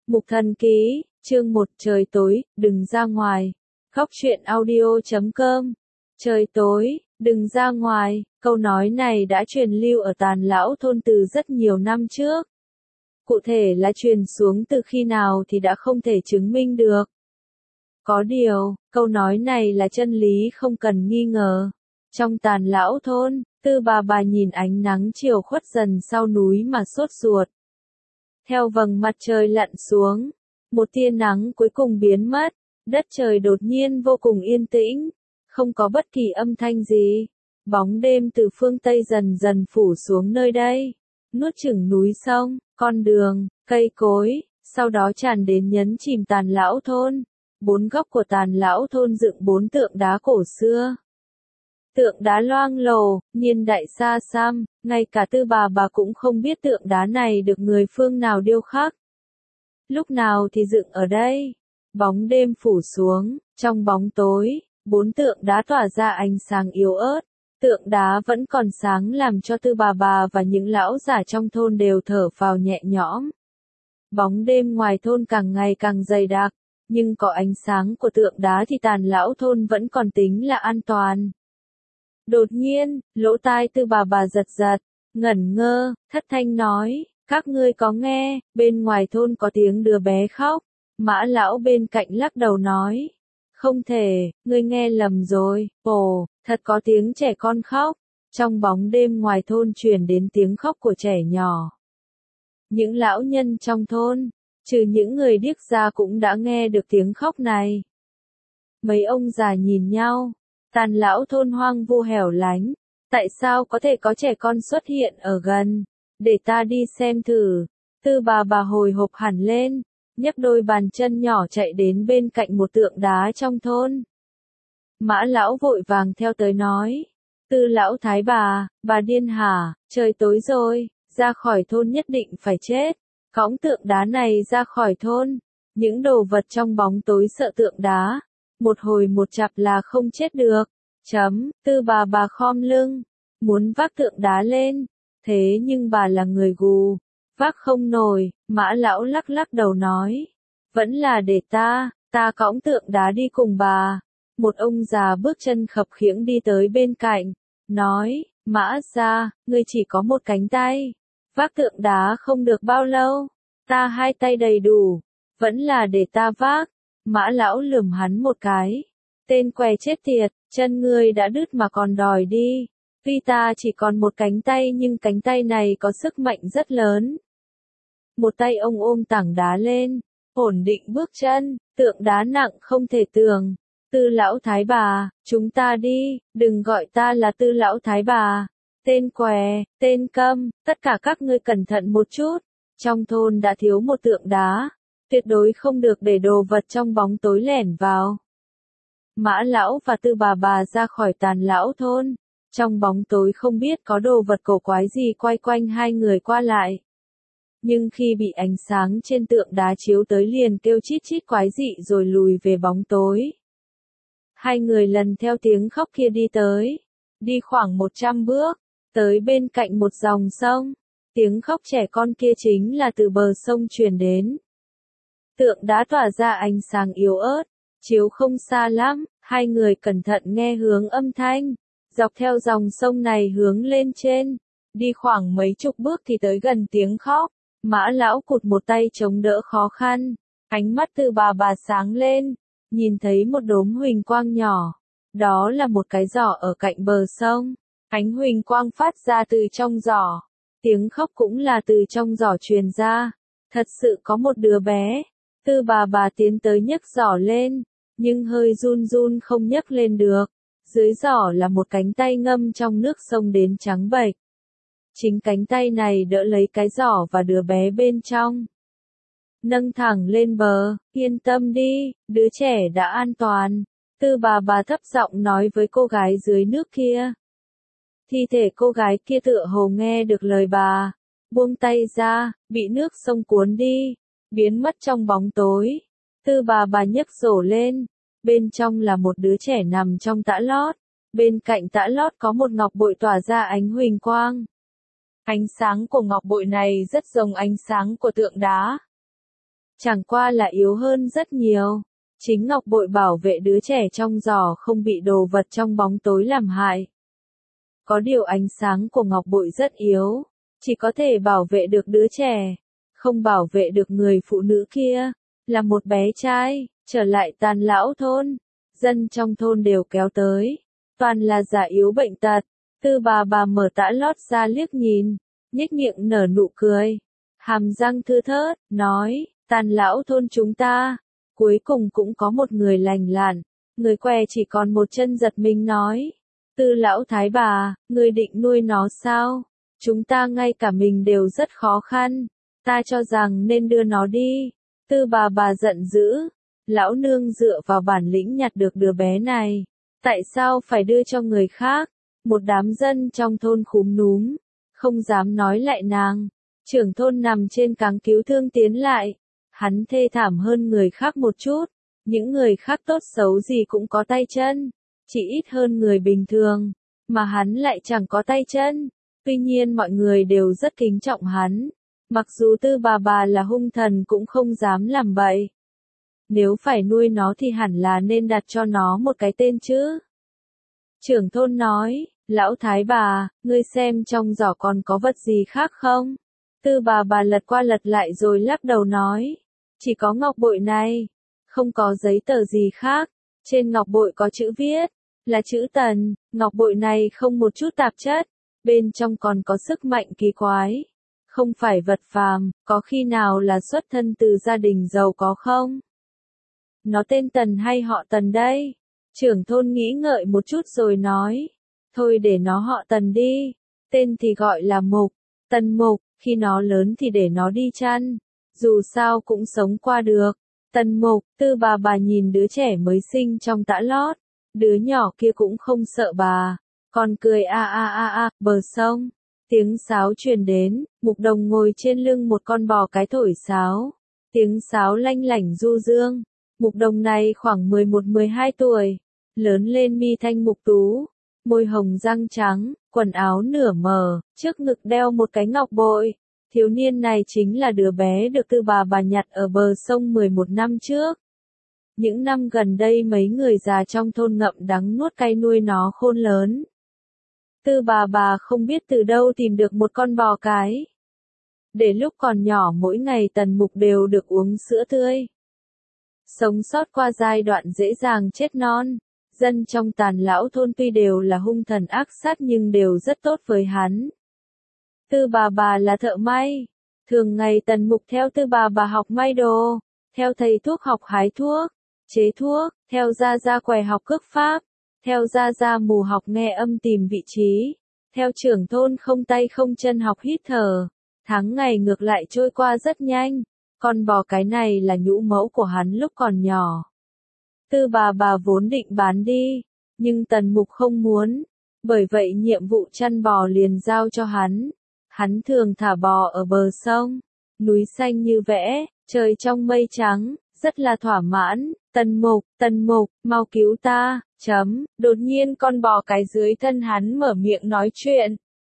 Mục Thần Ký, chương 1 trời tối, đừng ra ngoài. Góc truyện audio.com. Trời tối, đừng ra ngoài, câu nói này đã truyền lưu ở Tàn Lão thôn từ rất nhiều năm trước. Cụ thể là truyền xuống từ khi nào thì đã không thể chứng minh được. Có điều, câu nói này là chân lý không cần nghi ngờ. Trong Tàn Lão thôn, Tư bà nhìn ánh nắng chiều khuất dần sau núi mà sốt ruột. Theo vầng mặt trời lặn xuống, một tia nắng cuối cùng biến mất, đất trời đột nhiên vô cùng yên tĩnh, không có bất kỳ âm thanh gì. Bóng đêm từ phương Tây dần dần phủ xuống nơi đây, nuốt chửng núi sông, con đường, cây cối, sau đó tràn đến nhấn chìm Tàn Lão thôn. Bốn góc của Tàn Lão thôn dựng bốn tượng đá cổ xưa. Tượng đá loang lổ, niên đại xa xăm, ngay cả Tư bà cũng không biết tượng đá này được người phương nào điêu khắc. Lúc nào thì dựng ở đây? Bóng đêm phủ xuống, trong bóng tối, bốn tượng đá tỏa ra ánh sáng yếu ớt. Tượng đá vẫn còn sáng làm cho Tư bà và những lão giả trong thôn đều thở phào nhẹ nhõm. Bóng đêm ngoài thôn càng ngày càng dày đặc, nhưng có ánh sáng của tượng đá thì Tàn Lão thôn vẫn còn tính là an toàn. Đột nhiên, lỗ tai Tư bà giật giật, ngẩn ngơ, thất thanh nói, các ngươi có nghe, bên ngoài thôn có tiếng đứa bé khóc. Mã lão bên cạnh lắc đầu nói, không thể, ngươi nghe lầm rồi, ồ, thật có tiếng trẻ con khóc. Trong bóng đêm ngoài thôn truyền đến tiếng khóc của trẻ nhỏ. Những lão nhân trong thôn, trừ những người điếc ra cũng đã nghe được tiếng khóc này. Mấy ông già nhìn nhau. Tàn Lão thôn hoang vu hẻo lánh, tại sao có thể có trẻ con xuất hiện ở gần, để ta đi xem thử. Tư bà hồi hộp hẳn lên, nhấc đôi bàn chân nhỏ chạy đến bên cạnh một tượng đá trong thôn. Mã lão vội vàng theo tới nói, Tư lão thái bà điên hả, trời tối rồi, ra khỏi thôn nhất định phải chết, cõng tượng đá này ra khỏi thôn. Những đồ vật trong bóng tối sợ tượng đá. Một hồi một chặp là không chết được. Tư bà khom lưng, muốn vác tượng đá lên, thế nhưng bà là người gù, vác không nổi. Mã lão lắc lắc đầu nói, vẫn là để ta cõng tượng đá đi cùng bà. Một ông già bước chân khập khiễng đi tới bên cạnh, nói, Mã gia, ngươi chỉ có một cánh tay, vác tượng đá không được bao lâu, ta hai tay đầy đủ, vẫn là để ta vác. Mã lão lườm hắn một cái. Tên què chết tiệt, chân ngươi đã đứt mà còn đòi đi. Tuy ta chỉ còn một cánh tay nhưng cánh tay này có sức mạnh rất lớn. Một tay ông ôm tảng đá lên, ổn định bước chân, tượng đá nặng không thể tưởng. Tư lão thái bà, chúng ta đi, đừng gọi ta là Tư lão thái bà. Tên què, tên câm, tất cả các ngươi cẩn thận một chút. Trong thôn đã thiếu một tượng đá. Tuyệt đối không được để đồ vật trong bóng tối lẻn vào. Mã lão và Tư bà ra khỏi Tàn Lão thôn. Trong bóng tối không biết có đồ vật cổ quái gì quay quanh hai người qua lại. Nhưng khi bị ánh sáng trên tượng đá chiếu tới liền kêu chít chít quái dị rồi lùi về bóng tối. Hai người lần theo tiếng khóc kia đi tới. Đi khoảng 100 bước, tới bên cạnh một dòng sông. Tiếng khóc trẻ con kia chính là từ bờ sông truyền đến. Tượng đá tỏa ra ánh sáng yếu ớt, chiếu không xa lắm, hai người cẩn thận nghe hướng âm thanh, dọc theo dòng sông này hướng lên trên, đi khoảng mấy chục bước thì tới gần tiếng khóc. Mã lão cụt một tay chống đỡ khó khăn, ánh mắt Tư bà sáng lên, nhìn thấy một đốm huỳnh quang nhỏ, đó là một cái giỏ ở cạnh bờ sông, ánh huỳnh quang phát ra từ trong giỏ, tiếng khóc cũng là từ trong giỏ truyền ra, thật sự có một đứa bé. Tư bà tiến tới nhấc giỏ lên, nhưng hơi run run không nhấc lên được. Dưới giỏ là một cánh tay ngâm trong nước sông đến trắng bệch. Chính cánh tay này đỡ lấy cái giỏ và đứa bé bên trong. Nâng thẳng lên bờ, yên tâm đi, đứa trẻ đã an toàn. Tư bà thấp giọng nói với cô gái dưới nước kia. Thi thể cô gái kia tựa hồ nghe được lời bà, buông tay ra, bị nước sông cuốn đi. Biến mất trong bóng tối. Tư bà nhấc rổ lên, bên trong là một đứa trẻ nằm trong tã lót, bên cạnh tã lót có một ngọc bội tỏa ra ánh huỳnh quang. Ánh sáng của ngọc bội này rất giống ánh sáng của tượng đá. chẳng qua là yếu hơn rất nhiều. Chính ngọc bội bảo vệ đứa trẻ trong giỏ không bị đồ vật trong bóng tối làm hại. Có điều ánh sáng của ngọc bội rất yếu, chỉ có thể bảo vệ được đứa trẻ, không bảo vệ được người phụ nữ kia, là một bé trai. Trở lại Tàn Lão thôn, dân trong thôn đều kéo tới, toàn là già yếu bệnh tật. Tư bà mở tã lót ra liếc nhìn, nhếch miệng nở nụ cười, hàm răng thưa thớt, nói, Tàn Lão thôn chúng ta, cuối cùng cũng có một người lành lặn. Người què chỉ còn một chân giật mình nói, Tư lão thái bà, người định nuôi nó sao? Chúng ta ngay cả mình đều rất khó khăn, ta cho rằng nên đưa nó đi. Tư bà giận dữ, lão nương dựa vào bản lĩnh nhặt được đứa bé này, tại sao phải đưa cho người khác? Một đám dân trong thôn khúm núm, không dám nói lại nàng. Trưởng thôn nằm trên cáng cứu thương tiến lại, hắn thê thảm hơn người khác một chút, những người khác tốt xấu gì cũng có tay chân, chỉ ít hơn người bình thường, mà hắn lại chẳng có tay chân. Tuy nhiên mọi người đều rất kính trọng hắn, mặc dù Tư bà là hung thần cũng không dám làm bậy. Nếu phải nuôi nó thì hẳn là nên đặt cho nó một cái tên chứ. Trưởng thôn nói, lão thái bà, ngươi xem trong giỏ còn có vật gì khác không? Tư bà lật qua lật lại rồi lắc đầu nói, chỉ có ngọc bội này, không có giấy tờ gì khác. Trên ngọc bội có chữ viết, là chữ Tần, ngọc bội này không một chút tạp chất, bên trong còn có sức mạnh kỳ quái. Không phải vật phàm, có khi nào là xuất thân từ gia đình giàu có không? Nó tên Tần hay họ Tần đây? Trưởng thôn nghĩ ngợi một chút rồi nói, thôi để nó họ Tần đi, tên thì gọi là Mục, Tần Mục, khi nó lớn thì để nó đi chăn, dù sao cũng sống qua được. Tần Mục, Tư bà nhìn đứa trẻ mới sinh trong tã lót, đứa nhỏ kia cũng không sợ bà, còn cười bờ sông. Tiếng sáo truyền đến, Mục Đồng ngồi trên lưng một con bò cái thổi sáo. Tiếng sáo lanh lảnh du dương. Mục Đồng này khoảng 11-12 tuổi, lớn lên mi thanh mục tú, môi hồng răng trắng, quần áo nửa mờ, trước ngực đeo một cái ngọc bội. Thiếu niên này chính là đứa bé được Tư bà nhặt ở bờ sông 11 năm trước. Những năm gần đây mấy người già trong thôn ngậm đắng nuốt cay nuôi nó khôn lớn. Tư bà không biết từ đâu tìm được một con bò cái. Để lúc còn nhỏ mỗi ngày Tần Mục đều được uống sữa tươi. Sống sót qua giai đoạn dễ dàng chết non. Dân trong Tàn Lão thôn tuy đều là hung thần ác sát nhưng đều rất tốt với hắn. Tư bà là thợ may. Thường ngày Tần Mục theo Tư bà học may đồ, theo thầy thuốc học hái thuốc, chế thuốc, theo gia què học cước pháp, theo gia mù học nghe âm tìm vị trí, theo trưởng thôn không tay không chân học hít thở. Tháng ngày ngược lại trôi qua rất nhanh. Con bò cái này là nhũ mẫu của hắn lúc còn nhỏ. Tư bà vốn định bán đi, nhưng Tần Mục không muốn, bởi vậy nhiệm vụ chăn bò liền giao cho hắn. Hắn thường thả bò ở bờ sông, núi xanh như vẽ, trời trong mây trắng, rất là thỏa mãn. Tần Mục, mau cứu ta, đột nhiên con bò cái dưới thân hắn mở miệng nói chuyện.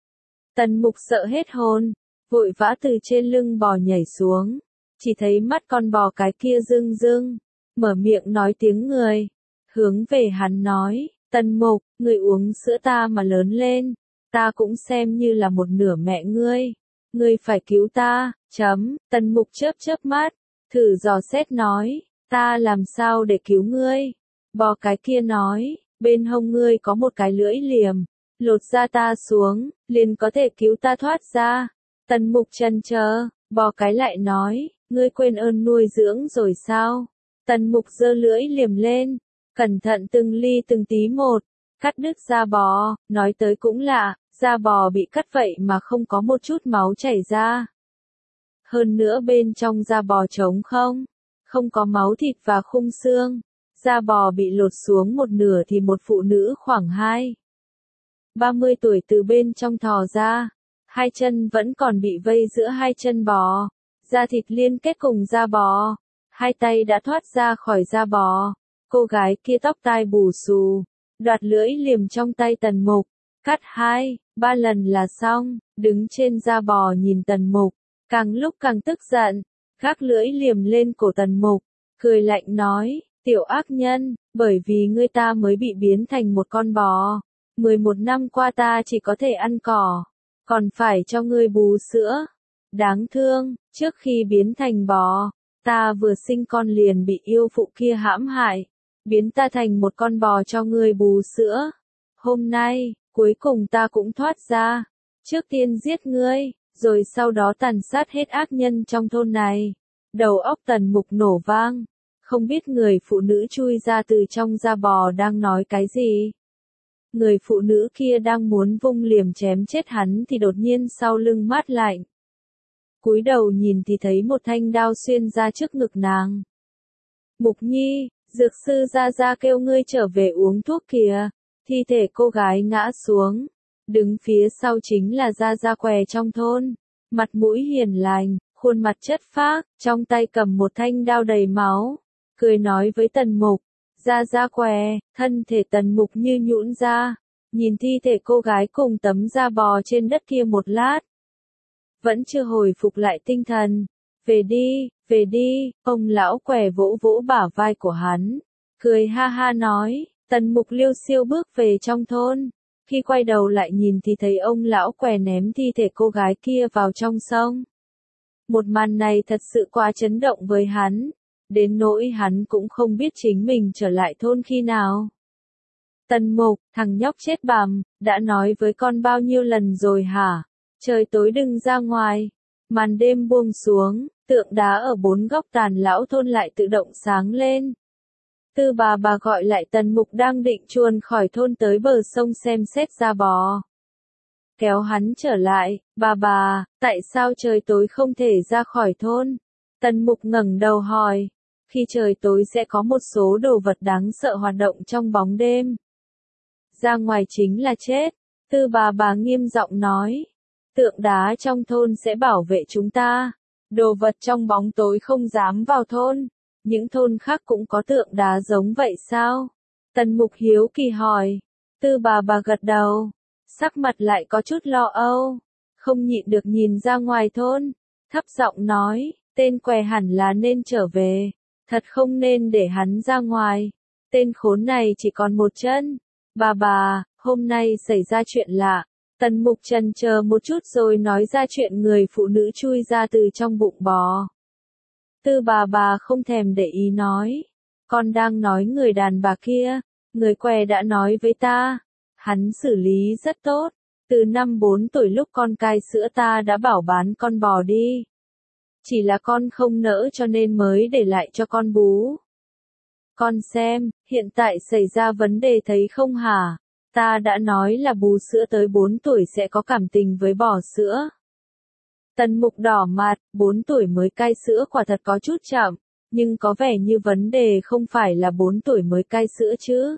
Tần Mục sợ hết hồn, vội vã từ trên lưng bò nhảy xuống, chỉ thấy mắt con bò cái kia rưng rưng, mở miệng nói tiếng người, hướng về hắn nói, Tần Mục, người uống sữa ta mà lớn lên, ta cũng xem như là một nửa mẹ ngươi phải cứu ta, Tần Mục chớp mắt, thử dò xét nói, ta làm sao để cứu ngươi? Bò cái kia nói, bên hông ngươi có một cái lưỡi liềm, lột da ta xuống, liền có thể cứu ta thoát ra. Tần Mục chần chờ, bò cái lại nói, ngươi quên ơn nuôi dưỡng rồi sao? Tần Mục giơ lưỡi liềm lên, cẩn thận từng ly từng tí một, cắt đứt da bò, nói tới cũng lạ, da bò bị cắt vậy mà không có một chút máu chảy ra. Hơn nữa bên trong da bò trống không có máu thịt và khung xương. Da bò bị lột xuống một nửa thì một phụ nữ khoảng 30 tuổi từ bên trong thò ra, hai chân vẫn còn bị vây giữa hai chân bò, da thịt liên kết cùng da bò, hai tay đã thoát ra khỏi da bò. Cô gái kia tóc tai bù xù, đoạt lưỡi liềm trong tay Tần Mục, cắt 2-3 lần là xong, đứng trên da bò nhìn Tần Mục, càng lúc càng tức giận, gác lưỡi liềm lên cổ Tần Mục, cười lạnh nói, tiểu ác nhân, bởi vì ngươi ta mới bị biến thành một con bò. 11 năm qua ta chỉ có thể ăn cỏ, còn phải cho ngươi bú sữa. Đáng thương, trước khi biến thành bò, ta vừa sinh con liền bị yêu phụ kia hãm hại, biến ta thành một con bò cho ngươi bú sữa. Hôm nay, cuối cùng ta cũng thoát ra, trước tiên giết ngươi, rồi sau đó tàn sát hết ác nhân trong thôn này. Đầu óc Tần Mục nổ vang, không biết người phụ nữ chui ra từ trong da bò đang nói cái gì. Người phụ nữ kia đang muốn vung liềm chém chết hắn thì đột nhiên sau lưng mát lạnh. Cúi đầu nhìn thì thấy một thanh đao xuyên ra trước ngực nàng. Mục Nhi, dược sư Gia Gia kêu ngươi trở về uống thuốc kìa. Thi thể cô gái ngã xuống. Đứng phía sau chính là Gia Gia Què trong thôn. Mặt mũi hiền lành, khuôn mặt chất phác, trong tay cầm một thanh đao đầy máu. Cười nói với Tần Mục. Gia Gia Què, thân thể Tần Mục như nhũn ra. Nhìn thi thể cô gái cùng tấm da bò trên đất kia một lát. Vẫn chưa hồi phục lại tinh thần. Về đi, ông lão Què vỗ vỗ bả vai của hắn. Cười ha ha nói, Tần Mục liêu xiêu bước về trong thôn. Khi quay đầu lại nhìn thì thấy ông lão Què ném thi thể cô gái kia vào trong sông. Một màn này thật sự quá chấn động với hắn. Đến nỗi hắn cũng không biết chính mình trở lại thôn khi nào. Tần Mục, thằng nhóc chết bằm, đã nói với con bao nhiêu lần rồi hả? Trời tối đừng ra ngoài. Màn đêm buông xuống, tượng đá ở bốn góc Tàn lão thôn lại tự động sáng lên. Tư bà gọi lại Tần Mục đang định chuồn khỏi thôn tới bờ sông xem xét da bò. Kéo hắn trở lại, bà, tại sao trời tối không thể ra khỏi thôn? Tần Mục ngẩng đầu hỏi. Khi trời tối sẽ có một số đồ vật đáng sợ hoạt động trong bóng đêm. Ra ngoài chính là chết. Tư bà nghiêm giọng nói. Tượng đá trong thôn sẽ bảo vệ chúng ta. Đồ vật trong bóng tối không dám vào thôn. Những thôn khác cũng có tượng đá giống vậy sao? Tần Mục hiếu kỳ hỏi. Tư bà gật đầu. Sắc mặt lại có chút lo âu. Không nhịn được nhìn ra ngoài thôn. Thấp giọng nói. Tên Què hẳn là nên trở về. Thật không nên để hắn ra ngoài. Tên khốn này chỉ còn một chân. Bà, hôm nay xảy ra chuyện lạ. Tần Mục chần chờ một chút rồi nói ra chuyện người phụ nữ chui ra từ trong bụng bò. Tư bà không thèm để ý nói. Con đang nói người đàn bà kia. Người Què đã nói với ta. Hắn xử lý rất tốt. Từ năm 4 tuổi lúc con cai sữa ta đã bảo bán con bò đi. Chỉ là con không nỡ cho nên mới để lại cho con bú. Con xem, hiện tại xảy ra vấn đề thấy không hả? Ta đã nói là bú sữa tới 4 tuổi sẽ có cảm tình với bò sữa. Tần Mục đỏ mặt, 4 tuổi mới cai sữa quả thật có chút chậm, nhưng có vẻ như vấn đề không phải là 4 tuổi mới cai sữa chứ.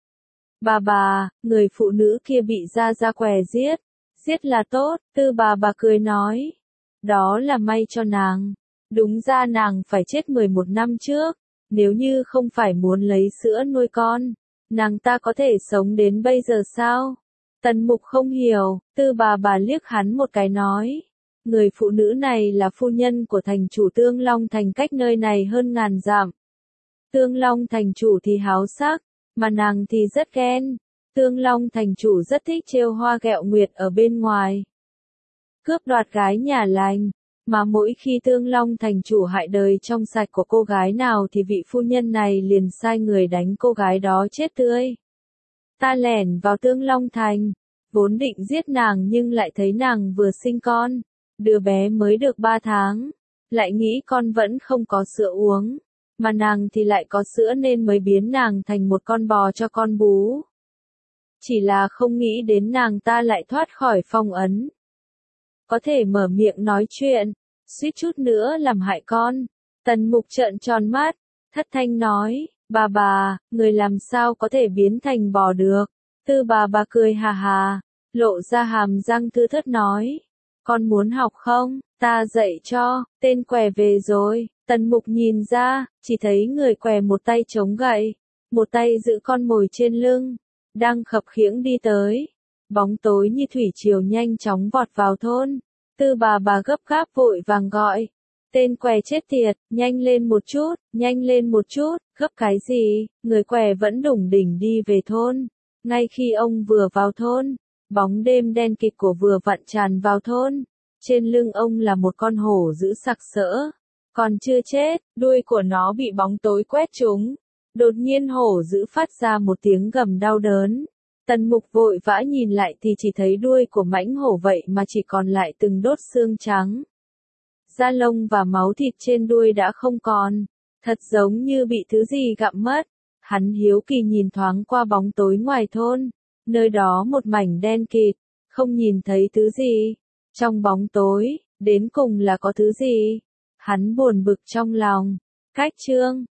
Bà, người phụ nữ kia bị Gia Gia Què giết. Giết là tốt, Tư bà cười nói. Đó là may cho nàng. Đúng ra nàng phải chết 11 năm trước. Nếu như không phải muốn lấy sữa nuôi con, nàng ta có thể sống đến bây giờ sao? Tần Mục không hiểu, Tư bà liếc hắn một cái nói. Người phụ nữ này là phu nhân của thành chủ Tương Long Thành cách nơi này hơn ngàn dặm. Tương Long Thành chủ thì háo sắc, mà nàng thì rất ghen. Tương Long Thành chủ rất thích trêu hoa ghẹo nguyệt ở bên ngoài. Cướp đoạt gái nhà lành. Mà mỗi khi Tương Long Thành chủ hại đời trong sạch của cô gái nào thì vị phu nhân này liền sai người đánh cô gái đó chết tươi. Ta lẻn vào Tương Long Thành, vốn định giết nàng nhưng lại thấy nàng vừa sinh con, đứa bé mới được 3 tháng, lại nghĩ con vẫn không có sữa uống, mà nàng thì lại có sữa nên mới biến nàng thành một con bò cho con bú. Chỉ là không nghĩ đến nàng ta lại thoát khỏi phong ấn. Có thể mở miệng nói chuyện, suýt chút nữa làm hại con. Tần Mục trợn tròn mắt, thất thanh nói, bà, người làm sao có thể biến thành bò được. Tư bà cười hà hà, lộ ra hàm răng thưa thớt nói, con muốn học không, ta dạy cho. Tên Què về rồi. Tần Mục nhìn ra, chỉ thấy người Què một tay chống gậy, một tay giữ con mồi trên lưng, đang khập khiễng đi tới. Bóng tối như thủy triều nhanh chóng vọt vào thôn. Tư bà gấp gáp vội vàng gọi. Tên què chết tiệt, nhanh lên một chút, gấp cái gì, người què vẫn đủng đỉnh đi về thôn. Ngay khi ông vừa vào thôn, bóng đêm đen kịt của vừa vặn tràn vào thôn. Trên lưng ông là một con hổ dữ sặc sỡ. Còn chưa chết, đuôi của nó bị bóng tối quét trúng. Đột nhiên hổ dữ phát ra một tiếng gầm đau đớn. Tần Mục vội vã nhìn lại thì chỉ thấy đuôi của mãnh hổ vậy mà chỉ còn lại từng đốt xương trắng. Da lông và máu thịt trên đuôi đã không còn, thật giống như bị thứ gì gặm mất. Hắn hiếu kỳ nhìn thoáng qua bóng tối ngoài thôn, nơi đó một mảnh đen kịt, không nhìn thấy thứ gì. Trong bóng tối, đến cùng là có thứ gì? Hắn buồn bực trong lòng. Cách chương